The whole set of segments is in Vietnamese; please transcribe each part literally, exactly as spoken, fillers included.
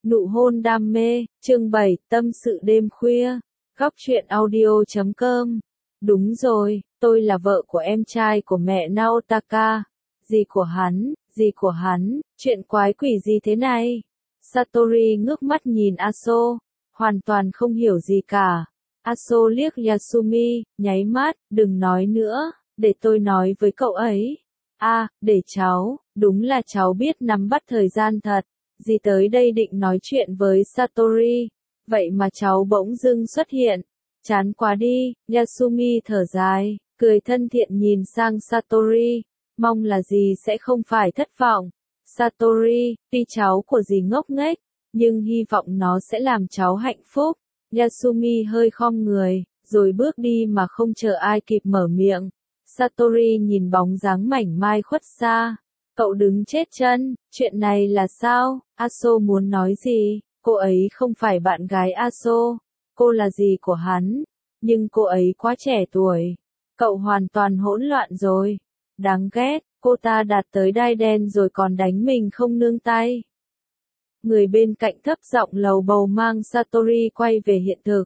Nụ hôn đam mê, chương bảy, tâm sự đêm khuya, góc truyện audio chấm com. Đúng rồi, tôi là vợ của em trai của mẹ Naotaka. Gì của hắn, gì của hắn, chuyện quái quỷ gì thế này? Satori ngước mắt nhìn Aso, hoàn toàn không hiểu gì cả. Aso liếc Yasumi, nháy mắt, đừng nói nữa, để tôi nói với cậu ấy. À, để cháu, đúng là cháu biết nắm bắt thời gian thật. Dì tới đây định nói chuyện với Satori, vậy mà cháu bỗng dưng xuất hiện. Chán quá đi, Yasumi thở dài, cười thân thiện nhìn sang Satori, mong là dì sẽ không phải thất vọng. Satori, tuy cháu của dì ngốc nghếch, nhưng hy vọng nó sẽ làm cháu hạnh phúc. Yasumi hơi khom người, rồi bước đi mà không chờ ai kịp mở miệng. Satori nhìn bóng dáng mảnh mai khuất xa. Cậu đứng chết chân, chuyện này là sao? Aso muốn nói gì? Cô ấy không phải bạn gái Aso. Cô là dì của hắn. Nhưng cô ấy quá trẻ tuổi. Cậu hoàn toàn hỗn loạn rồi. Đáng ghét, cô ta đạt tới đai đen rồi còn đánh mình không nương tay. Người bên cạnh thấp giọng lầu bầu mang Satori quay về hiện thực.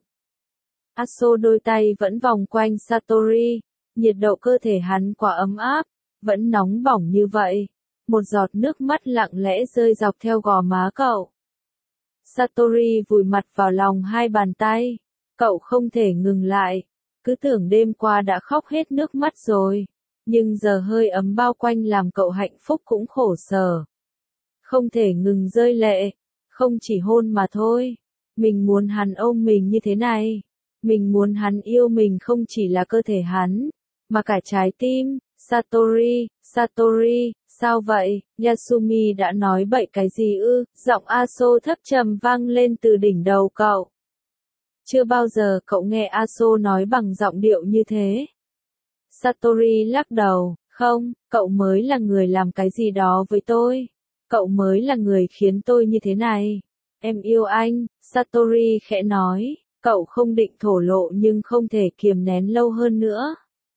Aso đôi tay vẫn vòng quanh Satori. Nhiệt độ cơ thể hắn quá ấm áp, vẫn nóng bỏng như vậy. Một giọt nước mắt lặng lẽ rơi dọc theo gò má cậu. Satori vùi mặt vào lòng hai bàn tay. Cậu không thể ngừng lại. Cứ tưởng đêm qua đã khóc hết nước mắt rồi. Nhưng giờ hơi ấm bao quanh làm cậu hạnh phúc cũng khổ sở. Không thể ngừng rơi lệ. Không chỉ hôn mà thôi. Mình muốn hắn ôm mình như thế này. Mình muốn hắn yêu mình không chỉ là cơ thể hắn, mà cả trái tim. Satori, Satori, sao vậy? Yasumi đã nói bậy cái gì ư? Giọng Aso thấp trầm vang lên từ đỉnh đầu cậu. Chưa bao giờ cậu nghe Aso nói bằng giọng điệu như thế. Satori lắc đầu, không, cậu mới là người làm cái gì đó với tôi. Cậu mới là người khiến tôi như thế này. Em yêu anh, Satori khẽ nói, cậu không định thổ lộ nhưng không thể kiềm nén lâu hơn nữa.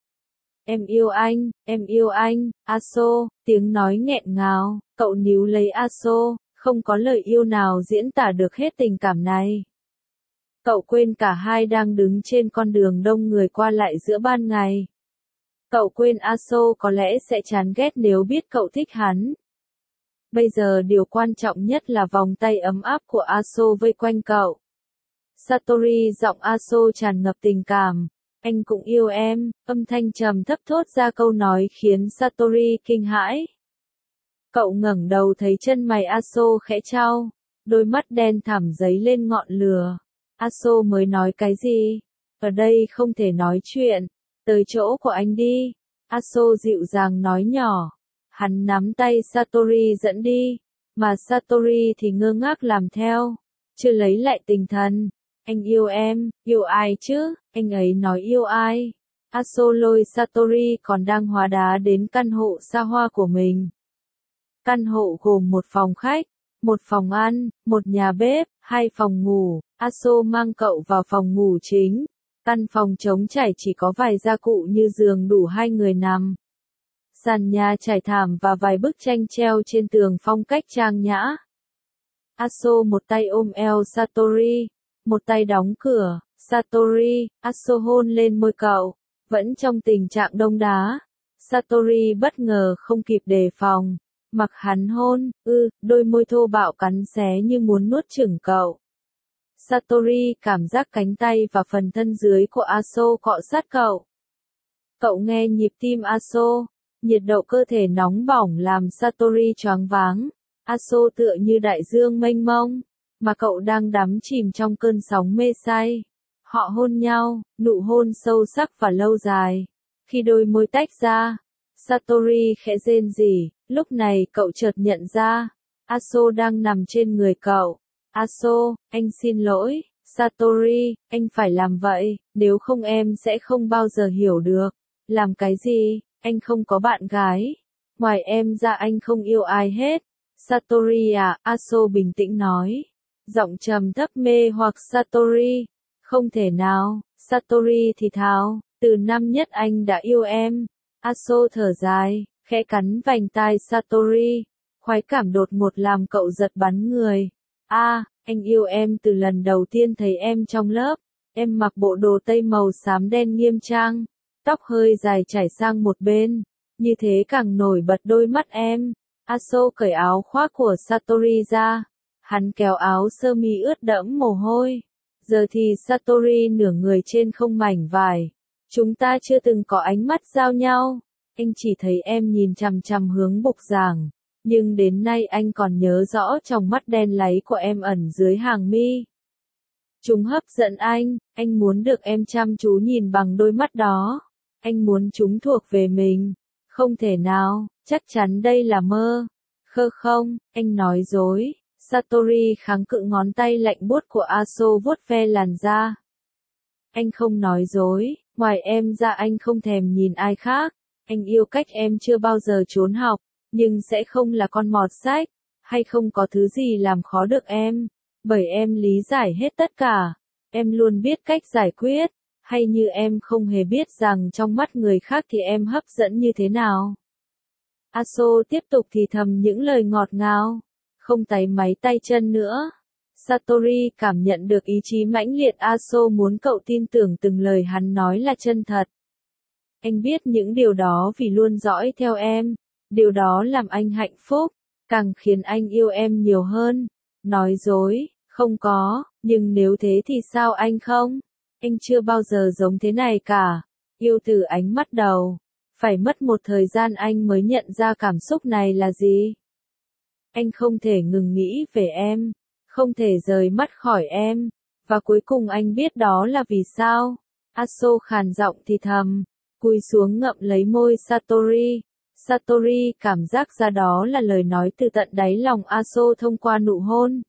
Em yêu anh, em yêu anh, Aso, tiếng nói nghẹn ngào, cậu níu lấy Aso, không có lời yêu nào diễn tả được hết tình cảm này. Cậu quên cả hai đang đứng trên con đường đông người qua lại giữa ban ngày. Cậu quên Aso có lẽ sẽ chán ghét nếu biết cậu thích hắn. Bây giờ điều quan trọng nhất là vòng tay ấm áp của Aso vây quanh cậu. Satori giọng Aso tràn ngập tình cảm. Anh cũng yêu em, âm thanh trầm thấp thốt ra câu nói khiến Satori kinh hãi. Cậu ngẩng đầu thấy chân mày Aso khẽ chau, đôi mắt đen thẳm dấy lên ngọn lửa. Aso mới nói cái gì? Ở đây không thể nói chuyện, tới chỗ của anh đi. Aso dịu dàng nói nhỏ. Hắn nắm tay Satori dẫn đi, mà Satori thì ngơ ngác làm theo, chưa lấy lại tinh thần. Anh yêu em, yêu ai chứ, anh ấy nói yêu ai. Aso lôi Satori còn đang hóa đá đến căn hộ xa hoa của mình. Căn hộ gồm một phòng khách, một phòng ăn, một nhà bếp, hai phòng ngủ. Aso mang cậu vào phòng ngủ chính. Căn phòng trống trải chỉ có vài gia cụ như giường đủ hai người nằm. Sàn nhà trải thảm và vài bức tranh treo trên tường phong cách trang nhã. Aso một tay ôm eo Satori, một tay đóng cửa. Satori, Aso hôn lên môi cậu, vẫn trong tình trạng đông đá. Satori bất ngờ không kịp đề phòng, mặc hắn hôn, ư, đôi môi thô bạo cắn xé như muốn nuốt chửng cậu. Satori cảm giác cánh tay và phần thân dưới của Aso cọ sát cậu. Cậu nghe nhịp tim Aso, nhiệt độ cơ thể nóng bỏng làm Satori choáng váng. Aso tựa như đại dương mênh mông, mà cậu đang đắm chìm trong cơn sóng mê say. Họ hôn nhau, nụ hôn sâu sắc và lâu dài. Khi đôi môi tách ra, Satori khẽ rên rỉ, lúc này cậu chợt nhận ra, Aso đang nằm trên người cậu. Aso, anh xin lỗi, Satori, anh phải làm vậy, nếu không em sẽ không bao giờ hiểu được. Làm cái gì, anh không có bạn gái. Ngoài em ra anh không yêu ai hết. Satori à, Aso bình tĩnh nói. Giọng trầm thấp mê hoặc Satori. Không thể nào, Satori thì thào, từ năm nhất anh đã yêu em. Aso thở dài, khẽ cắn vành tai Satori. Khoái cảm đột ngột làm cậu giật bắn người. A, à, Anh yêu em từ lần đầu tiên thấy em trong lớp. Em mặc bộ đồ tây màu xám đen nghiêm trang, tóc hơi dài chảy sang một bên, như thế càng nổi bật đôi mắt em. Aso cởi áo khoác của Satori ra, hắn kéo áo sơ mi ướt đẫm mồ hôi. Giờ thì Satori nửa người trên không mảnh vải. Chúng ta chưa từng có ánh mắt giao nhau. Anh chỉ thấy em nhìn chằm chằm hướng bục giảng, nhưng đến nay anh còn nhớ rõ tròng mắt đen láy của em ẩn dưới hàng mi. Chúng hấp dẫn anh, anh muốn được em chăm chú nhìn bằng đôi mắt đó. Anh muốn chúng thuộc về mình. Không thể nào, chắc chắn đây là mơ. Khơ không, anh nói dối. Satori kháng cự ngón tay lạnh buốt của Aso vuốt ve làn da. Anh không nói dối, ngoài em ra anh không thèm nhìn ai khác. Anh yêu cách em chưa bao giờ trốn học, nhưng sẽ không là con mọt sách, hay không có thứ gì làm khó được em. Bởi em lý giải hết tất cả, em luôn biết cách giải quyết, hay như em không hề biết rằng trong mắt người khác thì em hấp dẫn như thế nào. Aso tiếp tục thì thầm những lời ngọt ngào, không táy máy tay chân nữa. Satori cảm nhận được ý chí mãnh liệt Aso muốn cậu tin tưởng từng lời hắn nói là chân thật. Anh biết những điều đó vì luôn dõi theo em, điều đó làm anh hạnh phúc, càng khiến anh yêu em nhiều hơn. Nói dối, không có, nhưng nếu thế thì sao anh không? Anh chưa bao giờ giống thế này cả, yêu từ ánh mắt đầu. Phải mất một thời gian anh mới nhận ra cảm xúc này là gì. Anh không thể ngừng nghĩ về em, không thể rời mắt khỏi em, và cuối cùng anh biết đó là vì sao. Aso khàn giọng thì thầm, cúi xuống ngậm lấy môi Satori. Satori cảm giác ra đó là lời nói từ tận đáy lòng Aso thông qua nụ hôn.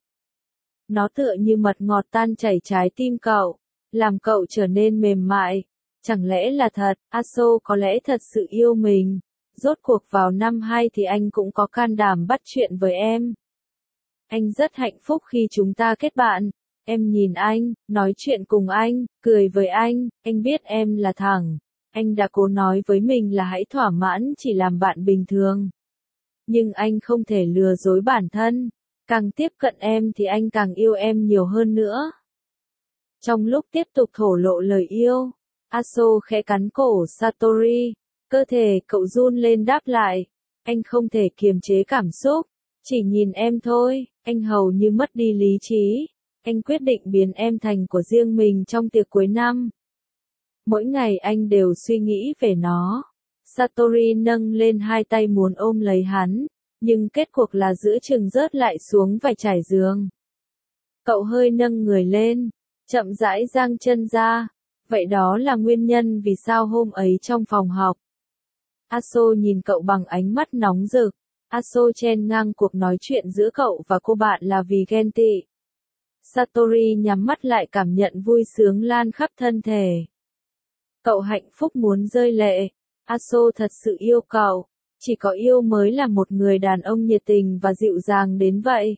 Nó tựa như mật ngọt tan chảy trái tim cậu, làm cậu trở nên mềm mại. Chẳng lẽ là thật, Aso có lẽ thật sự yêu mình. Rốt cuộc vào năm hai thì anh cũng có can đảm bắt chuyện với em. Anh rất hạnh phúc khi chúng ta kết bạn. Em nhìn anh, nói chuyện cùng anh, cười với anh, anh biết em là thẳng. Anh đã cố nói với mình là hãy thỏa mãn chỉ làm bạn bình thường. Nhưng anh không thể lừa dối bản thân. Càng tiếp cận em thì anh càng yêu em nhiều hơn nữa. Trong lúc tiếp tục thổ lộ lời yêu, Aso khẽ cắn cổ Satori. Cơ thể cậu run lên đáp lại. Anh không thể kiềm chế cảm xúc. Chỉ nhìn em thôi, anh hầu như mất đi lý trí. Anh quyết định biến em thành của riêng mình trong tiệc cuối năm. Mỗi ngày anh đều suy nghĩ về nó. Satori nâng lên hai tay muốn ôm lấy hắn, nhưng kết cuộc là giữa chừng rớt lại xuống vài trải giường. Cậu hơi nâng người lên, chậm rãi giang chân ra. Vậy đó là nguyên nhân vì sao hôm ấy trong phòng học. Aso nhìn cậu bằng ánh mắt nóng rực. Aso chen ngang cuộc nói chuyện giữa cậu và cô bạn là vì ghen tị. Satori nhắm mắt lại cảm nhận vui sướng lan khắp thân thể. Cậu hạnh phúc muốn rơi lệ. Aso thật sự yêu cậu. Chỉ có yêu mới là một người đàn ông nhiệt tình và dịu dàng đến vậy.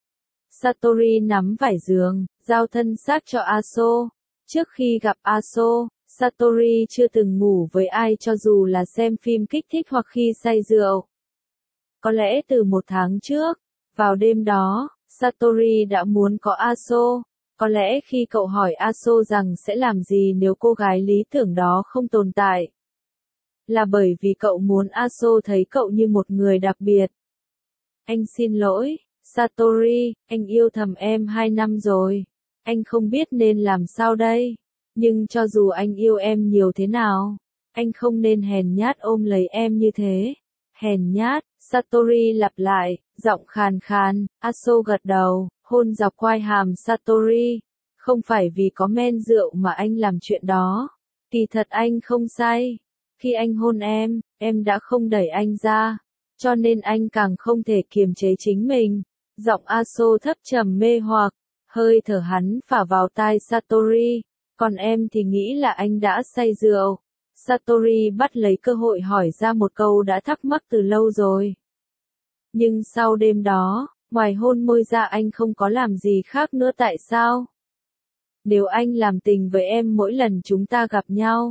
Satori nắm vải giường, giao thân xác cho Aso. Trước khi gặp Aso, Satori chưa từng ngủ với ai cho dù là xem phim kích thích hoặc khi say rượu. Có lẽ từ một tháng trước, vào đêm đó, Satori đã muốn có Aso. Có lẽ khi cậu hỏi Aso rằng sẽ làm gì nếu cô gái lý tưởng đó không tồn tại. Là bởi vì cậu muốn Aso thấy cậu như một người đặc biệt. Anh xin lỗi, Satori, anh yêu thầm em hai năm rồi. Anh không biết nên làm sao đây. Nhưng cho dù anh yêu em nhiều thế nào, anh không nên hèn nhát ôm lấy em như thế. Hèn nhát, Satori lặp lại, giọng khàn khàn. Aso gật đầu, hôn dọc quai hàm Satori. Không phải vì có men rượu mà anh làm chuyện đó. Kỳ thật anh không say. Khi anh hôn em, em đã không đẩy anh ra. Cho nên anh càng không thể kiềm chế chính mình. Giọng Aso thấp trầm mê hoặc, hơi thở hắn phả vào tai Satori. Còn em thì nghĩ là anh đã say rượu. Satori bắt lấy cơ hội hỏi ra một câu đã thắc mắc từ lâu rồi. Nhưng sau đêm đó, ngoài hôn môi ra anh không có làm gì khác nữa tại sao? Nếu anh làm tình với em mỗi lần chúng ta gặp nhau,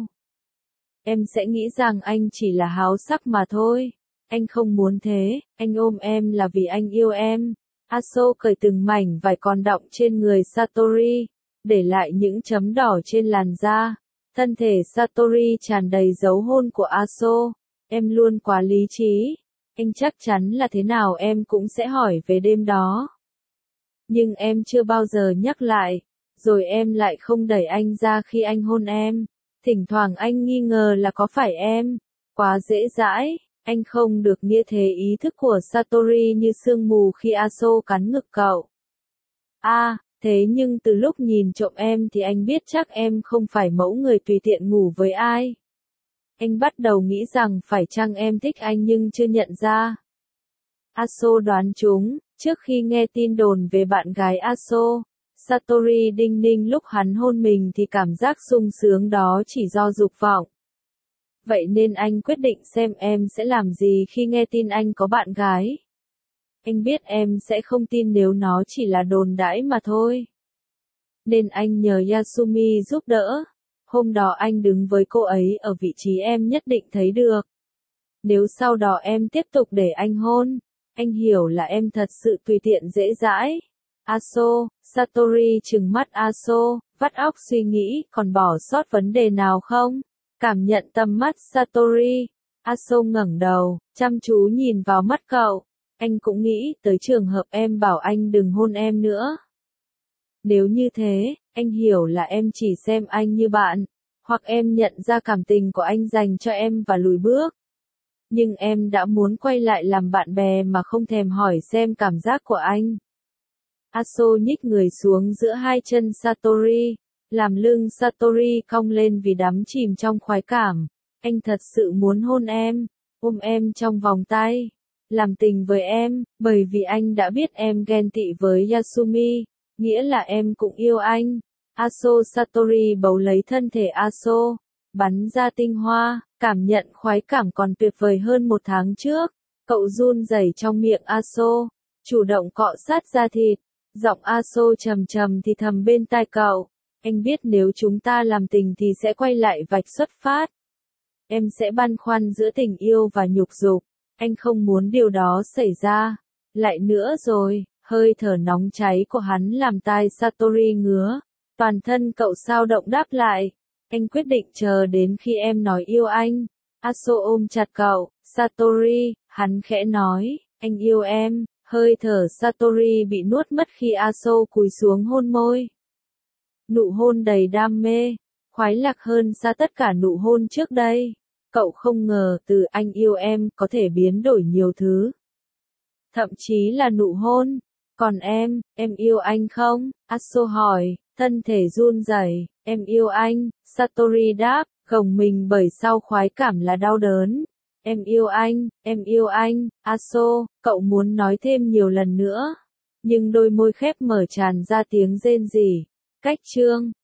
em sẽ nghĩ rằng anh chỉ là háo sắc mà thôi. Anh không muốn thế, anh ôm em là vì anh yêu em. Aso cởi từng mảnh vải còn đọng trên người Satori, để lại những chấm đỏ trên làn da. Thân thể Satori tràn đầy dấu hôn của Aso. Em luôn quá lý trí. Anh chắc chắn là thế nào em cũng sẽ hỏi về đêm đó. Nhưng em chưa bao giờ nhắc lại. Rồi em lại không đẩy anh ra khi anh hôn em. Thỉnh thoảng anh nghi ngờ là có phải em. Quá dễ dãi. Anh không được nghĩa thế. Ý thức của Satori như sương mù khi Aso cắn ngực cậu. À, thế nhưng từ lúc nhìn trộm em thì anh biết chắc em không phải mẫu người tùy tiện ngủ với ai. Anh bắt đầu nghĩ rằng phải chăng em thích anh nhưng chưa nhận ra. Aso đoán chúng, trước khi nghe tin đồn về bạn gái Aso, Satori đinh ninh lúc hắn hôn mình thì cảm giác sung sướng đó chỉ do dục vọng. Vậy nên anh quyết định xem em sẽ làm gì khi nghe tin anh có bạn gái. Anh biết em sẽ không tin nếu nó chỉ là đồn đãi mà thôi. Nên anh nhờ Yasumi giúp đỡ. Hôm đó anh đứng với cô ấy ở vị trí em nhất định thấy được. Nếu sau đó em tiếp tục để anh hôn, anh hiểu là em thật sự tùy tiện dễ dãi. Aso, Satori trừng mắt Aso, vắt óc suy nghĩ, còn bỏ sót vấn đề nào không? Cảm nhận tầm mắt Satori, Aso ngẩng đầu, chăm chú nhìn vào mắt cậu. Anh cũng nghĩ tới trường hợp em bảo anh đừng hôn em nữa. Nếu như thế, anh hiểu là em chỉ xem anh như bạn, hoặc em nhận ra cảm tình của anh dành cho em và lùi bước. Nhưng em đã muốn quay lại làm bạn bè mà không thèm hỏi xem cảm giác của anh. Aso nhích người xuống giữa hai chân Satori, làm lưng Satori cong lên vì đắm chìm trong khoái cảm. Anh thật sự muốn hôn em, ôm em trong vòng tay, làm tình với em, bởi vì anh đã biết em ghen tị với Yasumi, nghĩa là em cũng yêu anh. Aso Satori bấu lấy thân thể Aso, bắn ra tinh hoa, cảm nhận khoái cảm còn tuyệt vời hơn một tháng trước. Cậu run rẩy trong miệng Aso, chủ động cọ sát da thịt, giọng Aso trầm trầm thì thầm bên tai cậu. Anh biết nếu chúng ta làm tình thì sẽ quay lại vạch xuất phát. Em sẽ băn khoăn giữa tình yêu và nhục dục. Anh không muốn điều đó xảy ra. Lại nữa rồi, hơi thở nóng cháy của hắn làm tai Satori ngứa. Toàn thân cậu sao động đáp lại. Anh quyết định chờ đến khi em nói yêu anh. Aso ôm chặt cậu. Satori, hắn khẽ nói, anh yêu em. Hơi thở Satori bị nuốt mất khi Aso cúi xuống hôn môi. Nụ hôn đầy đam mê, khoái lạc hơn xa tất cả nụ hôn trước đây. Cậu không ngờ từ anh yêu em có thể biến đổi nhiều thứ. Thậm chí là nụ hôn. Còn em, em yêu anh không? Aso hỏi, thân thể run rẩy. Em yêu anh, Satori đáp, gồng mình bởi sau khoái cảm là đau đớn. Em yêu anh, em yêu anh, Aso, cậu muốn nói thêm nhiều lần nữa. Nhưng đôi môi khép mở tràn ra tiếng rên rỉ. Cách chương